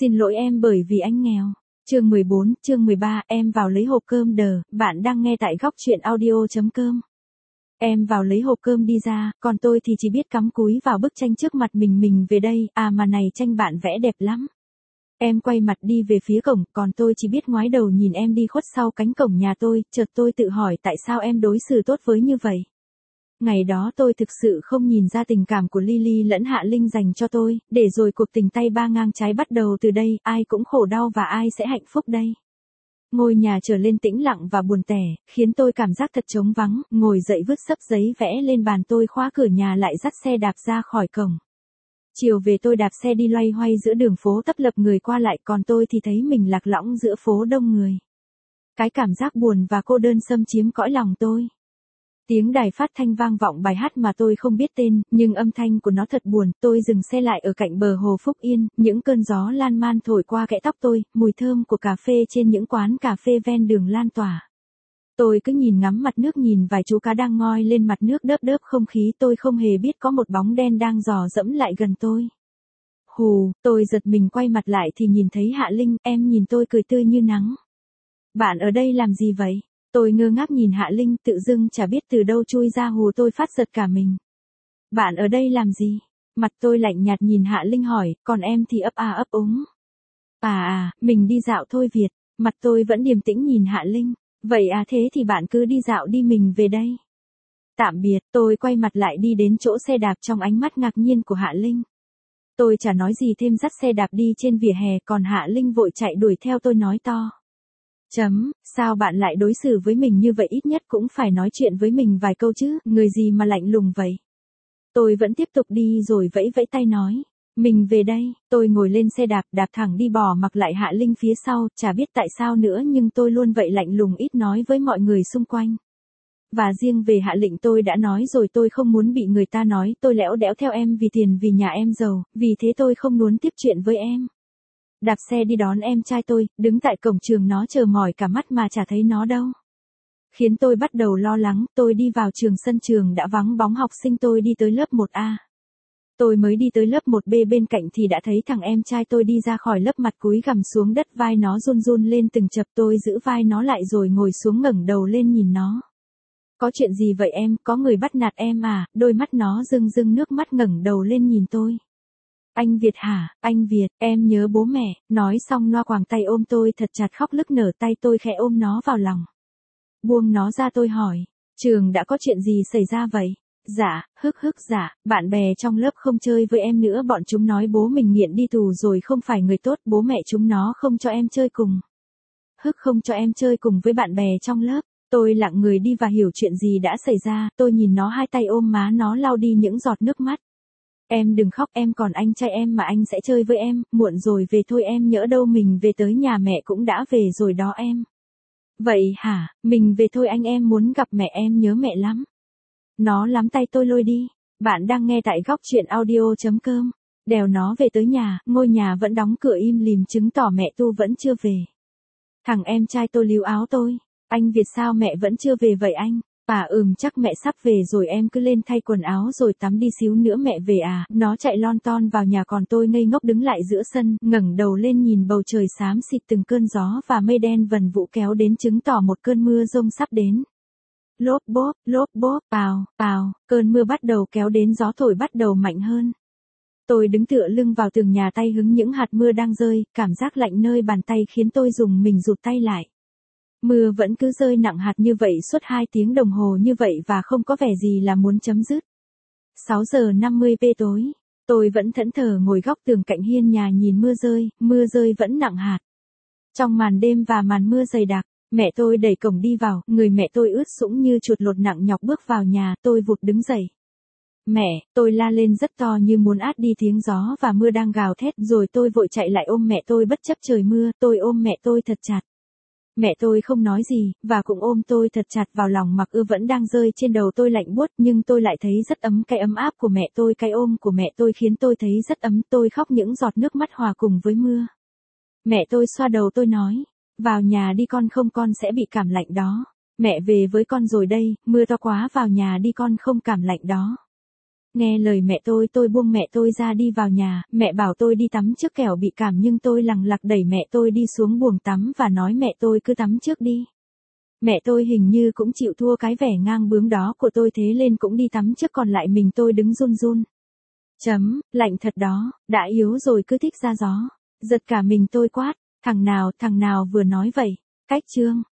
Xin lỗi em bởi vì anh nghèo. Chương 14, chương 13, em vào lấy hộp cơm đờ, bạn đang nghe tại góc truyện audio.com. Em vào lấy hộp cơm đi ra, còn tôi thì chỉ biết cắm cúi vào bức tranh trước mặt mình về đây, à mà này tranh bạn vẽ đẹp lắm. Em quay mặt đi về phía cổng, còn tôi chỉ biết ngoái đầu nhìn em đi khuất sau cánh cổng nhà tôi, chợt tôi tự hỏi tại sao em đối xử tốt với như vậy. Ngày đó tôi thực sự không nhìn ra tình cảm của Lily lẫn Hạ Linh dành cho tôi, để rồi cuộc tình tay ba ngang trái bắt đầu từ đây, ai cũng khổ đau và ai sẽ hạnh phúc đây. Ngôi nhà trở lên tĩnh lặng và buồn tẻ, khiến tôi cảm giác thật trống vắng, ngồi dậy vứt xấp giấy vẽ lên bàn tôi khóa cửa nhà lại dắt xe đạp ra khỏi cổng. Chiều về tôi đạp xe đi loay hoay giữa đường phố tấp lập người qua lại, còn tôi thì thấy mình lạc lõng giữa phố đông người. Cái cảm giác buồn và cô đơn xâm chiếm cõi lòng tôi. Tiếng đài phát thanh vang vọng bài hát mà tôi không biết tên, nhưng âm thanh của nó thật buồn. Tôi dừng xe lại ở cạnh bờ hồ Phúc Yên, những cơn gió lan man thổi qua kẽ tóc tôi, mùi thơm của cà phê trên những quán cà phê ven đường lan tỏa. Tôi cứ nhìn ngắm mặt nước, nhìn vài chú cá đang ngoi lên mặt nước đớp đớp không khí, tôi không hề biết có một bóng đen đang dò dẫm lại gần tôi. Hù, tôi giật mình quay mặt lại thì nhìn thấy Hạ Linh, em nhìn tôi cười tươi như nắng. Bạn ở đây làm gì vậy? Tôi ngơ ngác nhìn Hạ Linh, tự dưng chả biết từ đâu chui ra hù tôi phát giật cả mình. Bạn ở đây làm gì? Mặt tôi lạnh nhạt nhìn Hạ Linh hỏi, còn em thì ấp úng. Mình đi dạo thôi Việt. Mặt tôi vẫn điềm tĩnh nhìn Hạ Linh. Vậy à, thế thì bạn cứ đi dạo đi, mình về đây. Tạm biệt, tôi quay mặt lại đi đến chỗ xe đạp trong ánh mắt ngạc nhiên của Hạ Linh. Tôi chả nói gì thêm, dắt xe đạp đi trên vỉa hè, còn Hạ Linh vội chạy đuổi theo tôi nói to. Sao bạn lại đối xử với mình như vậy, ít nhất cũng phải nói chuyện với mình vài câu chứ, người gì mà lạnh lùng vậy. Tôi vẫn tiếp tục đi rồi vẫy vẫy tay nói. Mình về đây, tôi ngồi lên xe đạp, đạp thẳng đi, bỏ mặc lại Hạ Linh phía sau, chả biết tại sao nữa nhưng tôi luôn vậy, lạnh lùng ít nói với mọi người xung quanh. Và riêng về Hạ Linh tôi đã nói rồi, tôi không muốn bị người ta nói tôi lẽo đẽo theo em vì tiền, vì nhà em giàu, vì thế tôi không muốn tiếp chuyện với em. Đạp xe đi đón em trai tôi, đứng tại cổng trường nó chờ mỏi cả mắt mà chả thấy nó đâu. Khiến tôi bắt đầu lo lắng, tôi đi vào trường, sân trường đã vắng bóng học sinh, tôi đi tới lớp 1A. Tôi mới đi tới lớp 1B bên cạnh thì đã thấy thằng em trai tôi đi ra khỏi lớp, mặt cúi gằm xuống đất, vai nó run run lên từng chập, tôi giữ vai nó lại rồi ngồi xuống ngẩng đầu lên nhìn nó. Có chuyện gì vậy em, có người bắt nạt em à? Đôi mắt nó rưng rưng nước mắt, ngẩng đầu lên nhìn tôi. Anh Việt hả, anh Việt, em nhớ bố mẹ. Nói xong nó quàng tay ôm tôi thật chặt, khóc nức nở, tay tôi khẽ ôm nó vào lòng. Buông nó ra, tôi hỏi, trường đã có chuyện gì xảy ra vậy? Dạ, dạ, bạn bè trong lớp không chơi với em nữa, bọn chúng nói bố mình nghiện đi tù rồi, không phải người tốt, bố mẹ chúng nó không cho em chơi cùng. Không cho em chơi cùng với bạn bè trong lớp. Tôi lặng người đi và hiểu chuyện gì đã xảy ra, tôi nhìn nó, hai tay ôm má nó lau đi những giọt nước mắt. Em đừng khóc, em còn anh trai em mà, anh sẽ chơi với em, muộn rồi về thôi em, nhỡ đâu mình về tới nhà mẹ cũng đã về rồi đó em. Vậy hả, mình về thôi anh, em muốn gặp mẹ, em nhớ mẹ lắm. Nó nắm tay tôi lôi đi. Bạn đang nghe tại góc truyện audio.com. Đèo nó về tới nhà, ngôi nhà vẫn đóng cửa im lìm, chứng tỏ mẹ Tu vẫn chưa về. Thằng em trai tôi líu áo tôi. Anh Việt, sao mẹ vẫn chưa về vậy anh? Chắc mẹ sắp về rồi, em cứ lên thay quần áo rồi tắm đi, xíu nữa mẹ về à. Nó chạy lon ton vào nhà, còn tôi ngây ngốc đứng lại giữa sân, ngẩng đầu lên nhìn bầu trời xám xịt, từng cơn gió và mây đen vần vũ kéo đến, chứng tỏ một cơn mưa rông sắp đến. Lốp bốp, pào, cơn mưa bắt đầu kéo đến, gió thổi bắt đầu mạnh hơn. Tôi đứng tựa lưng vào tường nhà, tay hứng những hạt mưa đang rơi, cảm giác lạnh nơi bàn tay khiến tôi dùng mình rụt tay lại. Mưa vẫn cứ rơi nặng hạt như vậy suốt 2 tiếng đồng hồ như vậy và không có vẻ gì là muốn chấm dứt. 6 giờ 50 tối, tôi vẫn thẫn thờ ngồi góc tường cạnh hiên nhà nhìn mưa rơi vẫn nặng hạt. Trong màn đêm và màn mưa dày đặc, mẹ tôi đẩy cổng đi vào, người mẹ tôi ướt sũng như chuột lột, nặng nhọc bước vào nhà, tôi vụt đứng dậy. Mẹ, tôi la lên rất to như muốn át đi tiếng gió và mưa đang gào thét, rồi tôi vội chạy lại ôm mẹ tôi bất chấp trời mưa, tôi ôm mẹ tôi thật chặt. Mẹ tôi không nói gì, và cũng ôm tôi thật chặt vào lòng, mặc ư vẫn đang rơi trên đầu tôi lạnh buốt, nhưng tôi lại thấy rất ấm, cái ấm áp của mẹ tôi, cái ôm của mẹ tôi khiến tôi thấy rất ấm, tôi khóc những giọt nước mắt hòa cùng với mưa. Mẹ tôi xoa đầu tôi nói, vào nhà đi con, không con sẽ bị cảm lạnh đó. Mẹ về với con rồi đây, mưa to quá, vào nhà đi con, không cảm lạnh đó. Nghe lời mẹ tôi buông mẹ tôi ra đi vào nhà, mẹ bảo tôi đi tắm trước kẻo bị cảm nhưng tôi lằng lặc đẩy mẹ tôi đi xuống buồng tắm và nói mẹ tôi cứ tắm trước đi. Mẹ tôi hình như cũng chịu thua cái vẻ ngang bướng đó của tôi thế lên cũng đi tắm trước còn lại mình tôi đứng run run. Lạnh thật đó, đã yếu rồi cứ thích ra gió. Giật cả mình tôi quát, thằng nào vừa nói vậy, cách chương.